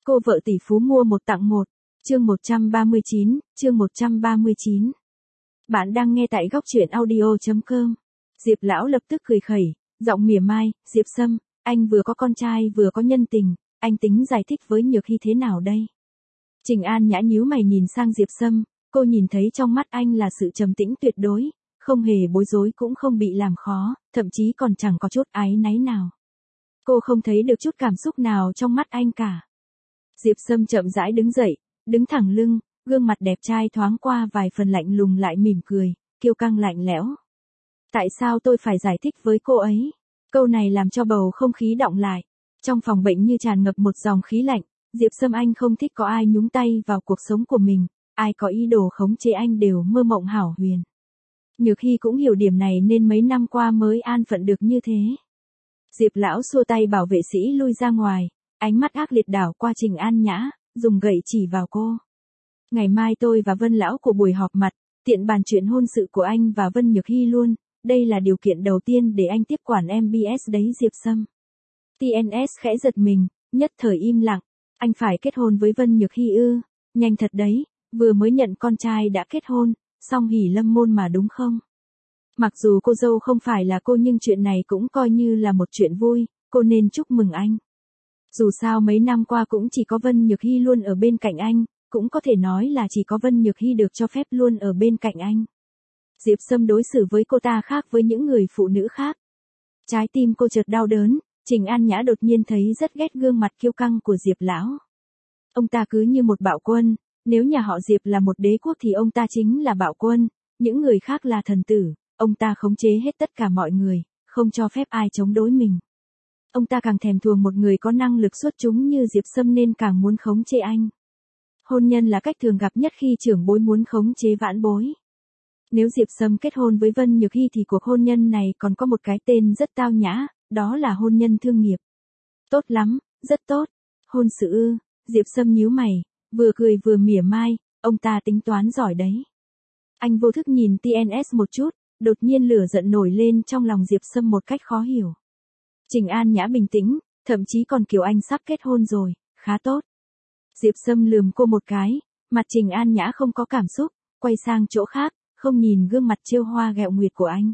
Cô vợ tỷ phú mua một tặng một. Chương 139. Bạn đang nghe tại góc truyện audio.com. Diệp lão lập tức cười khẩy, giọng mỉa mai, Diệp Sâm, anh vừa có con trai vừa có nhân tình, anh tính giải thích với Nhược Hy thế nào đây? Trình An Nhã nhíu mày nhìn sang Diệp Sâm, cô nhìn thấy trong mắt anh là sự trầm tĩnh tuyệt đối, không hề bối rối cũng không bị làm khó, thậm chí còn chẳng có chút áy náy nào. Cô không thấy được chút cảm xúc nào trong mắt anh cả. Diệp Sâm chậm rãi đứng dậy, đứng thẳng lưng, gương mặt đẹp trai thoáng qua vài phần lạnh lùng lại mỉm cười, kiêu căng lạnh lẽo. Tại sao tôi phải giải thích với cô ấy? Câu này làm cho bầu không khí đọng lại. Trong phòng bệnh như tràn ngập một dòng khí lạnh, Diệp Sâm anh không thích có ai nhúng tay vào cuộc sống của mình, ai có ý đồ khống chế anh đều mơ mộng hão huyền. Nhược Hy cũng hiểu điểm này nên mấy năm qua mới an phận được như thế. Diệp lão xua tay bảo vệ sĩ lui ra ngoài, ánh mắt ác liệt đảo qua Trình An Nhã, dùng gậy chỉ vào cô. Ngày mai tôi và Vân lão của buổi họp mặt, tiện bàn chuyện hôn sự của anh và Vân Nhược Hy luôn, đây là điều kiện đầu tiên để anh tiếp quản MBS đấy Diệp Sâm. TNS khẽ giật mình, nhất thời im lặng, anh phải kết hôn với Vân Nhược Hy ư? Nhanh thật đấy, vừa mới nhận con trai đã kết hôn, song hỷ lâm môn mà đúng không? Mặc dù cô dâu không phải là cô nhưng chuyện này cũng coi như là một chuyện vui, cô nên chúc mừng anh. Dù sao mấy năm qua cũng chỉ có Vân Nhược Hy luôn ở bên cạnh anh, cũng có thể nói là chỉ có Vân Nhược Hy được cho phép luôn ở bên cạnh anh. Diệp Sâm đối xử với cô ta khác với những người phụ nữ khác. Trái tim cô chợt đau đớn, Trình An Nhã đột nhiên thấy rất ghét gương mặt kiêu căng của Diệp lão. Ông ta cứ như một bạo quân, nếu nhà họ Diệp là một đế quốc thì ông ta chính là bạo quân, những người khác là thần tử, ông ta khống chế hết tất cả mọi người, không cho phép ai chống đối mình. Ông ta càng thèm thuồng một người có năng lực xuất chúng như Diệp Sâm nên càng muốn khống chế anh. Hôn nhân là cách thường gặp nhất khi trưởng bối muốn khống chế vãn bối. Nếu Diệp Sâm kết hôn với Vân Nhược Hy thì cuộc hôn nhân này còn có một cái tên rất tao nhã, đó là hôn nhân thương nghiệp. Tốt lắm, rất tốt. Hôn sự ư? Diệp Sâm nhíu mày, vừa cười vừa mỉa mai, ông ta tính toán giỏi đấy. Anh vô thức nhìn TNS một chút, đột nhiên lửa giận nổi lên trong lòng Diệp Sâm một cách khó hiểu. Trình An Nhã bình tĩnh, thậm chí còn kiểu anh sắp kết hôn rồi, khá tốt. Diệp Sâm lườm cô một cái, mặt Trình An Nhã không có cảm xúc, quay sang chỗ khác, không nhìn gương mặt trêu hoa ghẹo nguyệt của anh.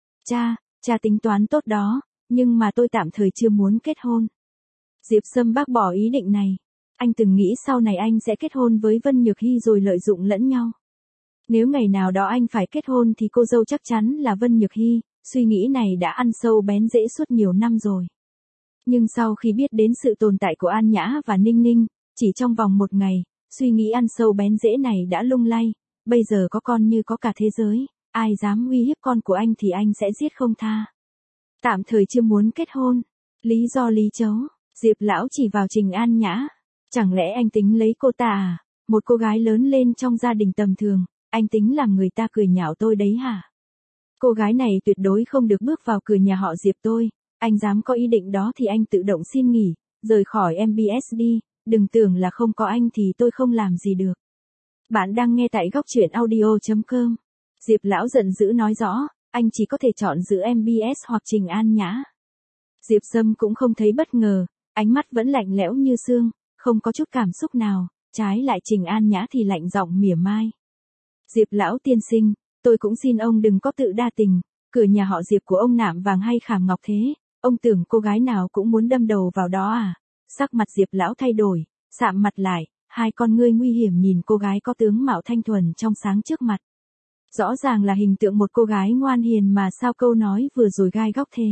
Cha tính toán tốt đó, nhưng mà tôi tạm thời chưa muốn kết hôn. Diệp Sâm bác bỏ ý định này. Anh từng nghĩ sau này anh sẽ kết hôn với Vân Nhược Hy rồi lợi dụng lẫn nhau. Nếu ngày nào đó anh phải kết hôn thì cô dâu chắc chắn là Vân Nhược Hy, suy nghĩ này đã ăn sâu bén rễ suốt nhiều năm rồi. Nhưng sau khi biết đến sự tồn tại của An Nhã và Ninh Ninh, chỉ trong vòng một ngày, suy nghĩ ăn sâu bén rễ này đã lung lay, bây giờ có con như có cả thế giới, ai dám uy hiếp con của anh thì anh sẽ giết không tha. Tạm thời chưa muốn kết hôn, lý do lý chấu, Diệp lão chỉ vào Trình An Nhã. Chẳng lẽ anh tính lấy cô ta à? Một cô gái lớn lên trong gia đình tầm thường, anh tính làm người ta cười nhạo tôi đấy hả? Cô gái này tuyệt đối không được bước vào cửa nhà họ Diệp tôi, anh dám có ý định đó thì anh tự động xin nghỉ, rời khỏi MBS đi, đừng tưởng là không có anh thì tôi không làm gì được. Bạn đang nghe tại góc truyện audio.com. Diệp lão giận dữ nói rõ, anh chỉ có thể chọn giữa MBS hoặc Trình An Nhã. Diệp Sâm cũng không thấy bất ngờ, ánh mắt vẫn lạnh lẽo như xương, không có chút cảm xúc nào, trái lại Trình An Nhã thì lạnh giọng mỉa mai. Diệp lão tiên sinh, tôi cũng xin ông đừng có tự đa tình, cửa nhà họ Diệp của ông nạm vàng hay khảm ngọc thế, ông tưởng cô gái nào cũng muốn đâm đầu vào đó à? Sắc mặt Diệp lão thay đổi, sạm mặt lại, hai con ngươi nguy hiểm nhìn cô gái có tướng mạo thanh thuần trong sáng trước mặt. Rõ ràng là hình tượng một cô gái ngoan hiền mà sao câu nói vừa rồi gai góc thế?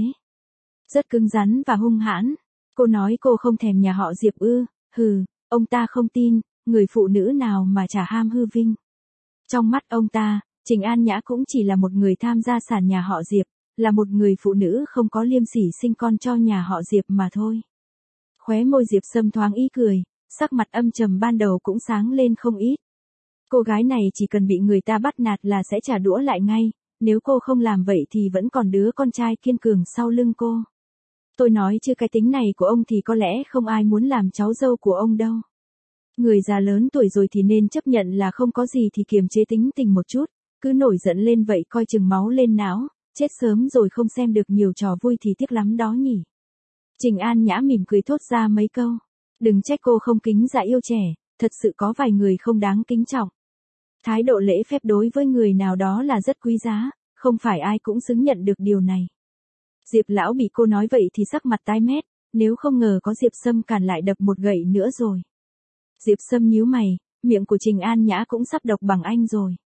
Rất cứng rắn và hung hãn. Cô nói cô không thèm nhà họ Diệp ư? Hừ, ông ta không tin, người phụ nữ nào mà chả ham hư vinh. Trong mắt ông ta, Trình An Nhã cũng chỉ là một người tham gia sản nhà họ Diệp, là một người phụ nữ không có liêm sỉ sinh con cho nhà họ Diệp mà thôi. Khóe môi Diệp Sâm thoáng ý cười, sắc mặt âm trầm ban đầu cũng sáng lên không ít. Cô gái này chỉ cần bị người ta bắt nạt là sẽ trả đũa lại ngay, nếu cô không làm vậy thì vẫn còn đứa con trai kiên cường sau lưng cô. Tôi nói chứ cái tính này của ông thì có lẽ không ai muốn làm cháu dâu của ông đâu. Người già lớn tuổi rồi thì nên chấp nhận là không có gì thì kiềm chế tính tình một chút, cứ nổi giận lên vậy coi chừng máu lên não, chết sớm rồi không xem được nhiều trò vui thì tiếc lắm đó nhỉ. Trình An Nhã mỉm cười thốt ra mấy câu. Đừng trách cô không kính dạ yêu trẻ, thật sự có vài người không đáng kính trọng. Thái độ lễ phép đối với người nào đó là rất quý giá, không phải ai cũng xứng nhận được điều này. Diệp lão bị cô nói vậy thì sắc mặt tái mét, nếu không ngờ có Diệp Sâm cản lại đập một gậy nữa rồi. Diệp Sâm nhíu mày, miệng của Trình An Nhã cũng sắp độc bằng anh rồi.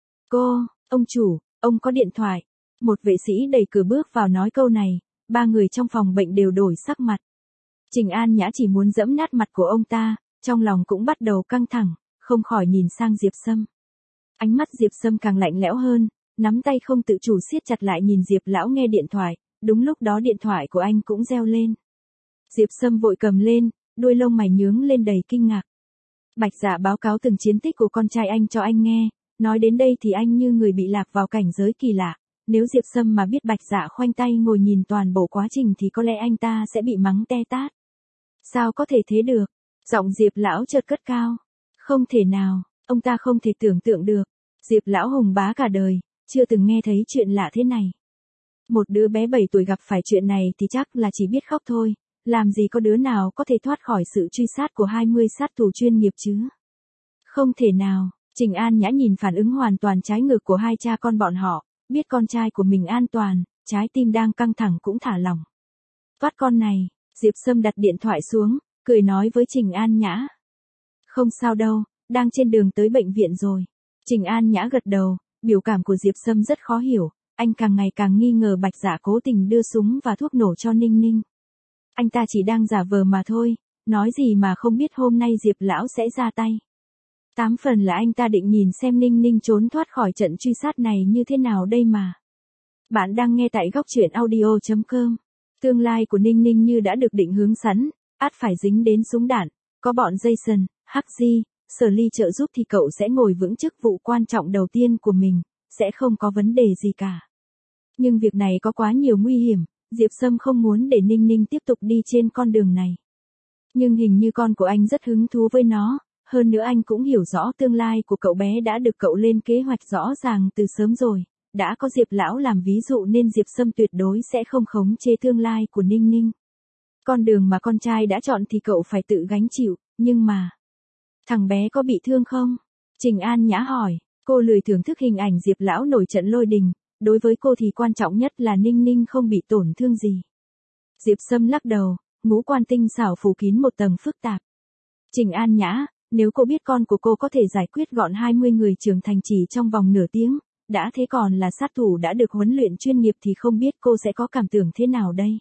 Ông chủ, ông có điện thoại. Một vệ sĩ đẩy cửa bước vào nói câu này, ba người trong phòng bệnh đều đổi sắc mặt. Trình An Nhã chỉ muốn giẫm nát mặt của ông ta, trong lòng cũng bắt đầu căng thẳng, không khỏi nhìn sang Diệp Sâm. Ánh mắt Diệp Sâm càng lạnh lẽo hơn, nắm tay không tự chủ siết chặt lại nhìn Diệp lão nghe điện thoại, đúng lúc đó điện thoại của anh cũng reo lên. Diệp Sâm vội cầm lên, đuôi lông mày nhướng lên đầy kinh ngạc. Bạch Dạ báo cáo từng chiến tích của con trai anh cho anh nghe, nói đến đây thì anh như người bị lạc vào cảnh giới kỳ lạ. Nếu Diệp Sâm mà biết Bạch Dạ khoanh tay ngồi nhìn toàn bộ quá trình thì có lẽ anh ta sẽ bị mắng te tát. Sao có thể thế được? Giọng Diệp lão chợt cất cao. Không thể nào, ông ta không thể tưởng tượng được. Diệp lão hùng bá cả đời, chưa từng nghe thấy chuyện lạ thế này. Một đứa bé 7 tuổi gặp phải chuyện này thì chắc là chỉ biết khóc thôi, làm gì có đứa nào có thể thoát khỏi sự truy sát của 20 sát thủ chuyên nghiệp chứ. Không thể nào, Trình An Nhã nhìn phản ứng hoàn toàn trái ngược của hai cha con bọn họ, biết con trai của mình an toàn, trái tim đang căng thẳng cũng thả lỏng. Vắt con này, Diệp Sâm đặt điện thoại xuống, cười nói với Trình An Nhã. Không sao đâu, đang trên đường tới bệnh viện rồi. Trình An Nhã gật đầu, biểu cảm của Diệp Sâm rất khó hiểu, anh càng ngày càng nghi ngờ Bạch Dạ cố tình đưa súng và thuốc nổ cho Ninh Ninh. Anh ta chỉ đang giả vờ mà thôi, nói gì mà không biết hôm nay Diệp lão sẽ ra tay. 8 phần là anh ta định nhìn xem Ninh Ninh trốn thoát khỏi trận truy sát này như thế nào đây mà. Bạn đang nghe tại góc truyện audio.com. Tương lai của Ninh Ninh như đã được định hướng sẵn, ắt phải dính đến súng đạn, có bọn Jason, Hắc-Di, Sở Ly trợ giúp thì cậu sẽ ngồi vững chức vụ quan trọng đầu tiên của mình, sẽ không có vấn đề gì cả. Nhưng việc này có quá nhiều nguy hiểm, Diệp Sâm không muốn để Ninh Ninh tiếp tục đi trên con đường này. Nhưng hình như con của anh rất hứng thú với nó, hơn nữa anh cũng hiểu rõ tương lai của cậu bé đã được cậu lên kế hoạch rõ ràng từ sớm rồi, đã có Diệp lão làm ví dụ nên Diệp Sâm tuyệt đối sẽ không khống chế tương lai của Ninh Ninh. Con đường mà con trai đã chọn thì cậu phải tự gánh chịu, nhưng mà... Thằng bé có bị thương không? Trình An Nhã hỏi, cô lười thưởng thức hình ảnh Diệp lão nổi trận lôi đình, đối với cô thì quan trọng nhất là Ninh Ninh không bị tổn thương gì. Diệp Sâm lắc đầu, ngũ quan tinh xảo phủ kín một tầng phức tạp. Trình An Nhã, nếu cô biết con của cô có thể giải quyết gọn 20 người trưởng thành chỉ trong vòng nửa tiếng, đã thế còn là sát thủ đã được huấn luyện chuyên nghiệp thì không biết cô sẽ có cảm tưởng thế nào đây.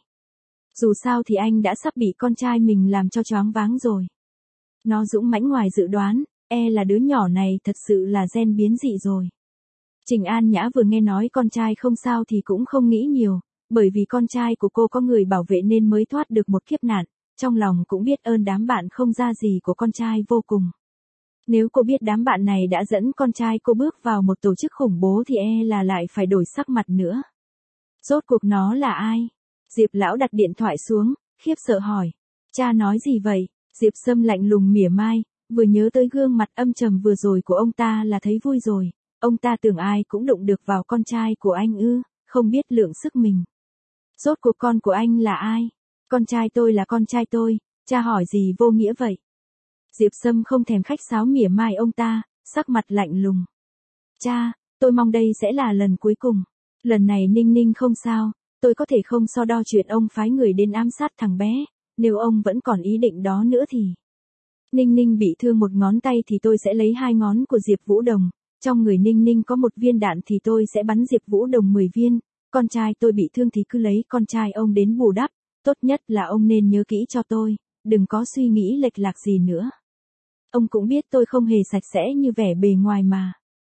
Dù sao thì anh đã sắp bị con trai mình làm cho choáng váng rồi. Nó dũng mãnh ngoài dự đoán, là đứa nhỏ này thật sự là gen biến dị rồi. Trình An Nhã vừa nghe nói con trai không sao thì cũng không nghĩ nhiều, bởi vì con trai của cô có người bảo vệ nên mới thoát được một kiếp nạn, trong lòng cũng biết ơn đám bạn không ra gì của con trai vô cùng. Nếu cô biết đám bạn này đã dẫn con trai cô bước vào một tổ chức khủng bố thì là lại phải đổi sắc mặt nữa. Rốt cuộc nó là ai? Diệp lão đặt điện thoại xuống, khiếp sợ hỏi. Cha nói gì vậy? Diệp Sâm lạnh lùng mỉa mai, vừa nhớ tới gương mặt âm trầm vừa rồi của ông ta là thấy vui rồi. Ông ta tưởng ai cũng đụng được vào con trai của anh ư, không biết lượng sức mình. Rốt cuộc con của anh là ai? Con trai tôi là con trai tôi, cha hỏi gì vô nghĩa vậy? Diệp Sâm không thèm khách sáo mỉa mai ông ta, sắc mặt lạnh lùng. Cha, tôi mong đây sẽ là lần cuối cùng. Lần này Ninh Ninh không sao, tôi có thể không so đo chuyện ông phái người đến ám sát thằng bé, nếu ông vẫn còn ý định đó nữa thì... Ninh Ninh bị thương một ngón tay thì tôi sẽ lấy 2 ngón của Diệp Vũ Đồng, trong người Ninh Ninh có 1 viên đạn thì tôi sẽ bắn Diệp Vũ Đồng 10 viên, con trai tôi bị thương thì cứ lấy con trai ông đến bù đắp, tốt nhất là ông nên nhớ kỹ cho tôi, đừng có suy nghĩ lệch lạc gì nữa. Ông cũng biết tôi không hề sạch sẽ như vẻ bề ngoài mà.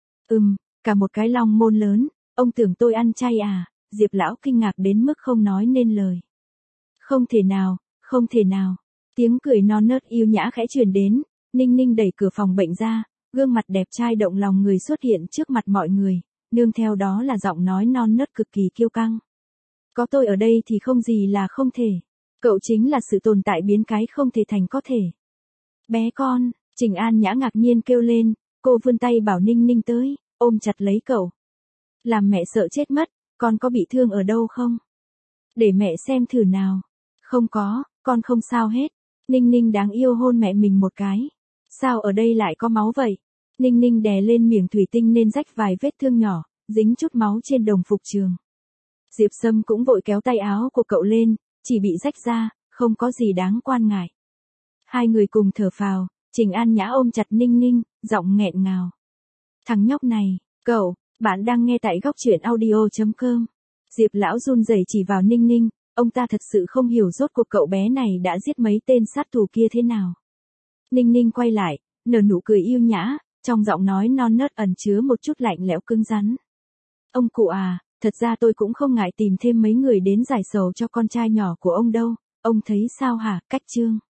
Cả một cái long môn lớn, ông tưởng tôi ăn chay à? Diệp lão kinh ngạc đến mức không nói nên lời. Không thể nào, không thể nào. Tiếng cười non nớt yêu nhã khẽ truyền đến, Ninh Ninh đẩy cửa phòng bệnh ra, gương mặt đẹp trai động lòng người xuất hiện trước mặt mọi người, nương theo đó là giọng nói non nớt cực kỳ kiêu căng. Có tôi ở đây thì không gì là không thể. Cậu chính là sự tồn tại biến cái không thể thành có thể. Bé con, Trình An Nhã ngạc nhiên kêu lên, cô vươn tay bảo Ninh Ninh tới, ôm chặt lấy cậu. Làm mẹ sợ chết mất, con có bị thương ở đâu không? Để mẹ xem thử nào. Không có, con không sao hết. Ninh Ninh đáng yêu hôn mẹ mình một cái. Sao ở đây lại có máu vậy? Ninh Ninh đè lên miệng thủy tinh nên rách vài vết thương nhỏ, dính chút máu trên đồng phục trường. Diệp Sâm cũng vội kéo tay áo của cậu lên, chỉ bị rách ra, không có gì đáng quan ngại. Hai người cùng thở phào, Trình An Nhã ôm chặt Ninh Ninh, giọng nghẹn ngào. Thằng nhóc này, cậu, bạn đang nghe tại góc truyện audio.com. Diệp lão run rẩy chỉ vào Ninh Ninh, ông ta thật sự không hiểu rốt cuộc cậu bé này đã giết mấy tên sát thủ kia thế nào. Ninh Ninh quay lại, nở nụ cười yêu nhã, trong giọng nói non nớt ẩn chứa một chút lạnh lẽo cứng rắn. Ông cụ à, thật ra tôi cũng không ngại tìm thêm mấy người đến giải sầu cho con trai nhỏ của ông đâu, ông thấy sao hả, Cách Trương?